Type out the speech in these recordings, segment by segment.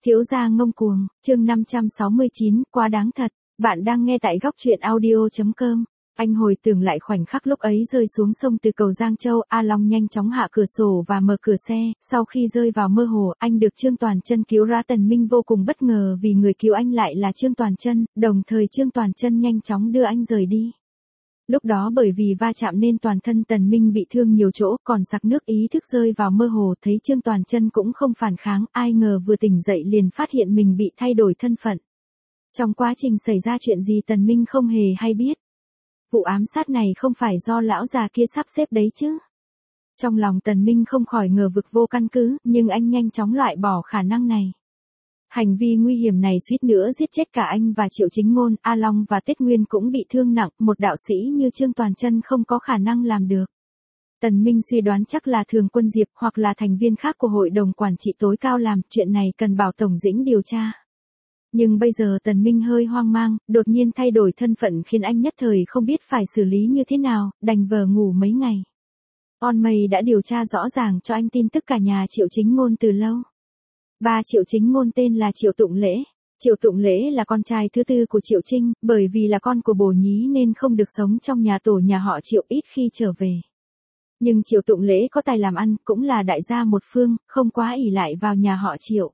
Thiếu gia ngông cuồng, chương 569, quá đáng thật. Bạn đang nghe tại góc truyện audio.com. Anh hồi tưởng lại khoảnh khắc lúc ấy rơi xuống sông từ cầu Giang Châu, A Long nhanh chóng hạ cửa sổ và mở cửa xe, sau khi rơi vào mơ hồ, anh được Trương Toàn Chân cứu ra. Tần Minh vô cùng bất ngờ vì người cứu anh lại là Trương Toàn Chân, đồng thời Trương Toàn Chân nhanh chóng đưa anh rời đi. Lúc đó bởi vì va chạm nên toàn thân Tần Minh bị thương nhiều chỗ, còn sặc nước, ý thức rơi vào mơ hồ, thấy Trương Toàn Chân cũng không phản kháng, ai ngờ vừa tỉnh dậy liền phát hiện mình bị thay đổi thân phận. Trong quá trình xảy ra chuyện gì Tần Minh không hề hay biết. Vụ ám sát này không phải do lão già kia sắp xếp đấy chứ. Trong lòng Tần Minh không khỏi ngờ vực vô căn cứ, nhưng anh nhanh chóng loại bỏ khả năng này. Hành vi nguy hiểm này suýt nữa giết chết cả anh và Triệu Chính Ngôn, A Long và Tiết Nguyên cũng bị thương nặng, một đạo sĩ như Trương Toàn Chân không có khả năng làm được. Tần Minh suy đoán chắc là Thường Quân Diệp hoặc là thành viên khác của hội đồng quản trị tối cao làm, chuyện này cần bảo Tổng Dĩnh điều tra. Nhưng bây giờ Tần Minh hơi hoang mang, đột nhiên thay đổi thân phận khiến anh nhất thời không biết phải xử lý như thế nào, đành vờ ngủ mấy ngày. On Mây đã điều tra rõ ràng cho anh tin tức cả nhà Triệu Chính Ngôn từ lâu. Ba Triệu Chính Ngôn tên là Triệu Tụng Lễ. Triệu Tụng Lễ là con trai thứ tư của Triệu Trinh, bởi vì là con của Bồ Nhí nên không được sống trong nhà tổ nhà họ Triệu, ít khi trở về. Nhưng Triệu Tụng Lễ có tài làm ăn, cũng là đại gia một phương, không quá ỷ lại vào nhà họ Triệu.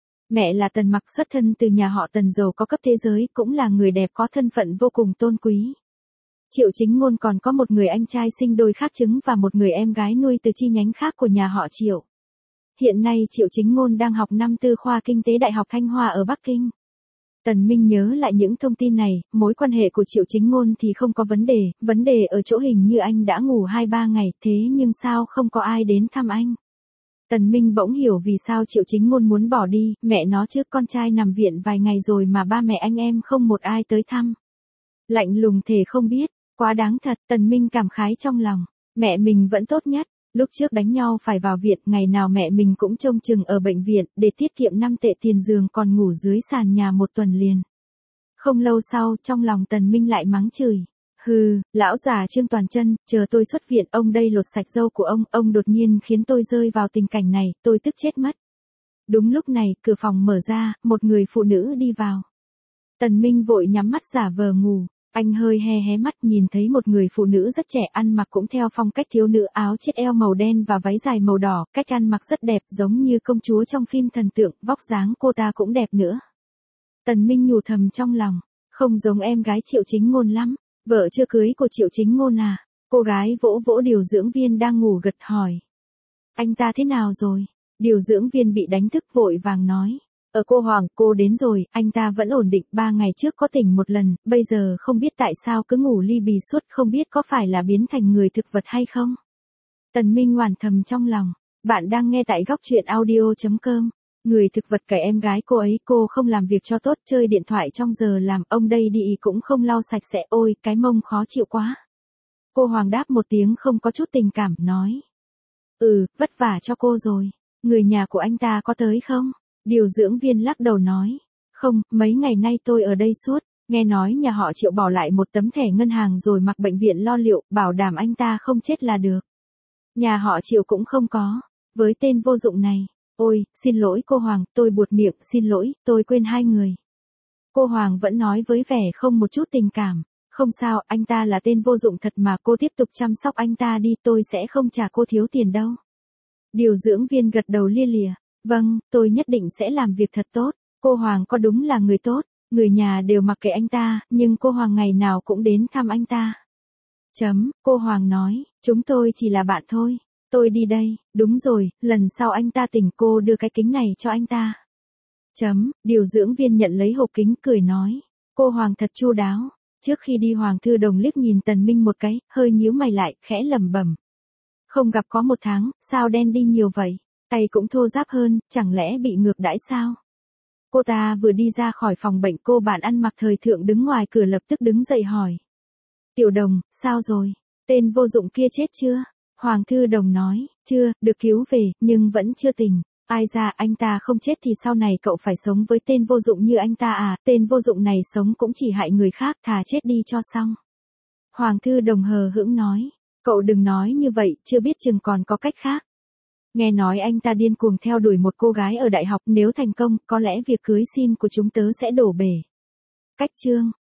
Mẹ là Tần Mặc, xuất thân từ nhà họ Tần giàu có cấp thế giới, cũng là người đẹp có thân phận vô cùng tôn quý. Triệu Chính Ngôn còn có một người anh trai sinh đôi khác trứng và một người em gái nuôi từ chi nhánh khác của nhà họ Triệu. Hiện nay Triệu Chính Ngôn đang học năm tư khoa Kinh tế Đại học Thanh Hoa ở Bắc Kinh. Tần Minh nhớ lại những thông tin này, mối quan hệ của Triệu Chính Ngôn thì không có vấn đề ở chỗ hình như anh đã ngủ 2-3 ngày, thế nhưng sao không có ai đến thăm anh. Tần Minh bỗng hiểu vì sao Triệu Chính Ngôn muốn bỏ đi, mẹ nó chứ, con trai nằm viện vài ngày rồi mà ba mẹ anh em không một ai tới thăm. Lạnh lùng thề không biết, quá đáng thật, Tần Minh cảm khái trong lòng, mẹ mình vẫn tốt nhất. Lúc trước đánh nhau phải vào viện, ngày nào mẹ mình cũng trông chừng ở bệnh viện, để tiết kiệm 5 tệ tiền giường còn ngủ dưới sàn nhà một tuần liền. Không lâu sau, trong lòng Tần Minh lại mắng chửi. Hừ, lão già Trương Toàn Chân, chờ tôi xuất viện, ông đây lột sạch râu của ông đột nhiên khiến tôi rơi vào tình cảnh này, tôi tức chết mất. Đúng lúc này, cửa phòng mở ra, một người phụ nữ đi vào. Tần Minh vội nhắm mắt giả vờ ngủ. Anh hơi hé mắt nhìn thấy một người phụ nữ rất trẻ, ăn mặc cũng theo phong cách thiếu nữ, áo chiết eo màu đen và váy dài màu đỏ, cách ăn mặc rất đẹp, giống như công chúa trong phim thần tượng, vóc dáng cô ta cũng đẹp nữa. Tần Minh nhủ thầm trong lòng, không giống em gái Triệu Chính Ngôn lắm, vợ chưa cưới của Triệu Chính Ngôn à? Cô gái vỗ vỗ điều dưỡng viên đang ngủ gật hỏi. Anh ta thế nào rồi? Điều dưỡng viên bị đánh thức vội vàng nói. Cô Hoàng, cô đến rồi, anh ta vẫn ổn định, 3 ngày trước có tỉnh một lần, bây giờ không biết tại sao cứ ngủ li bì suốt, không biết có phải là biến thành người thực vật hay không? Tần Minh oản thầm trong lòng, bạn đang nghe tại góc truyện audio.com. Người thực vật cái em gái cô ấy, cô không làm việc cho tốt, chơi điện thoại trong giờ làm, ông đây đi cũng không lau sạch sẽ, ôi, cái mông khó chịu quá. Cô Hoàng đáp một tiếng không có chút tình cảm, nói. Vất vả cho cô rồi, người nhà của anh ta có tới không? Điều dưỡng viên lắc đầu nói, không, mấy ngày nay tôi ở đây suốt, nghe nói nhà họ Triệu bỏ lại một tấm thẻ ngân hàng rồi mặc bệnh viện lo liệu, bảo đảm anh ta không chết là được. Nhà họ Triệu cũng không có, với tên vô dụng này, ôi, xin lỗi cô Hoàng, tôi buột miệng, xin lỗi, tôi quên hai người. Cô Hoàng vẫn nói với vẻ không một chút tình cảm, không sao, anh ta là tên vô dụng thật mà, cô tiếp tục chăm sóc anh ta đi, tôi sẽ không trả cô thiếu tiền đâu. Điều dưỡng viên gật đầu lia lịa. Vâng, tôi nhất định sẽ làm việc thật tốt. Cô Hoàng có đúng là người tốt, người nhà đều mặc kệ anh ta, nhưng cô Hoàng ngày nào cũng đến thăm anh ta. Cô Hoàng nói, chúng tôi chỉ là bạn thôi, tôi đi đây, đúng rồi, lần sau anh ta tỉnh cô đưa cái kính này cho anh ta. Điều dưỡng viên nhận lấy hộp kính cười nói, cô Hoàng thật chu đáo. Trước khi đi Hoàng Thư Đồng liếc nhìn Tần Minh một cái, hơi nhíu mày lại, khẽ lẩm bẩm. Không gặp có 1 tháng, sao đen đi nhiều vậy? Tay cũng thô ráp hơn, chẳng lẽ bị ngược đãi sao? Cô ta vừa đi ra khỏi phòng bệnh, cô bạn ăn mặc thời thượng đứng ngoài cửa lập tức đứng dậy hỏi. Tiểu Đồng, sao rồi? Tên vô dụng kia chết chưa? Hoàng Thư Đồng nói, chưa, được cứu về, nhưng vẫn chưa tỉnh. Ai ra anh ta không chết thì sau này cậu phải sống với tên vô dụng như anh ta à? Tên vô dụng này sống cũng chỉ hại người khác, thà chết đi cho xong. Hoàng Thư Đồng hờ hững nói, cậu đừng nói như vậy, chưa biết chừng còn có cách khác. Nghe nói anh ta điên cuồng theo đuổi một cô gái ở đại học, nếu thành công, có lẽ việc cưới xin của chúng tớ sẽ đổ bể. Cách chương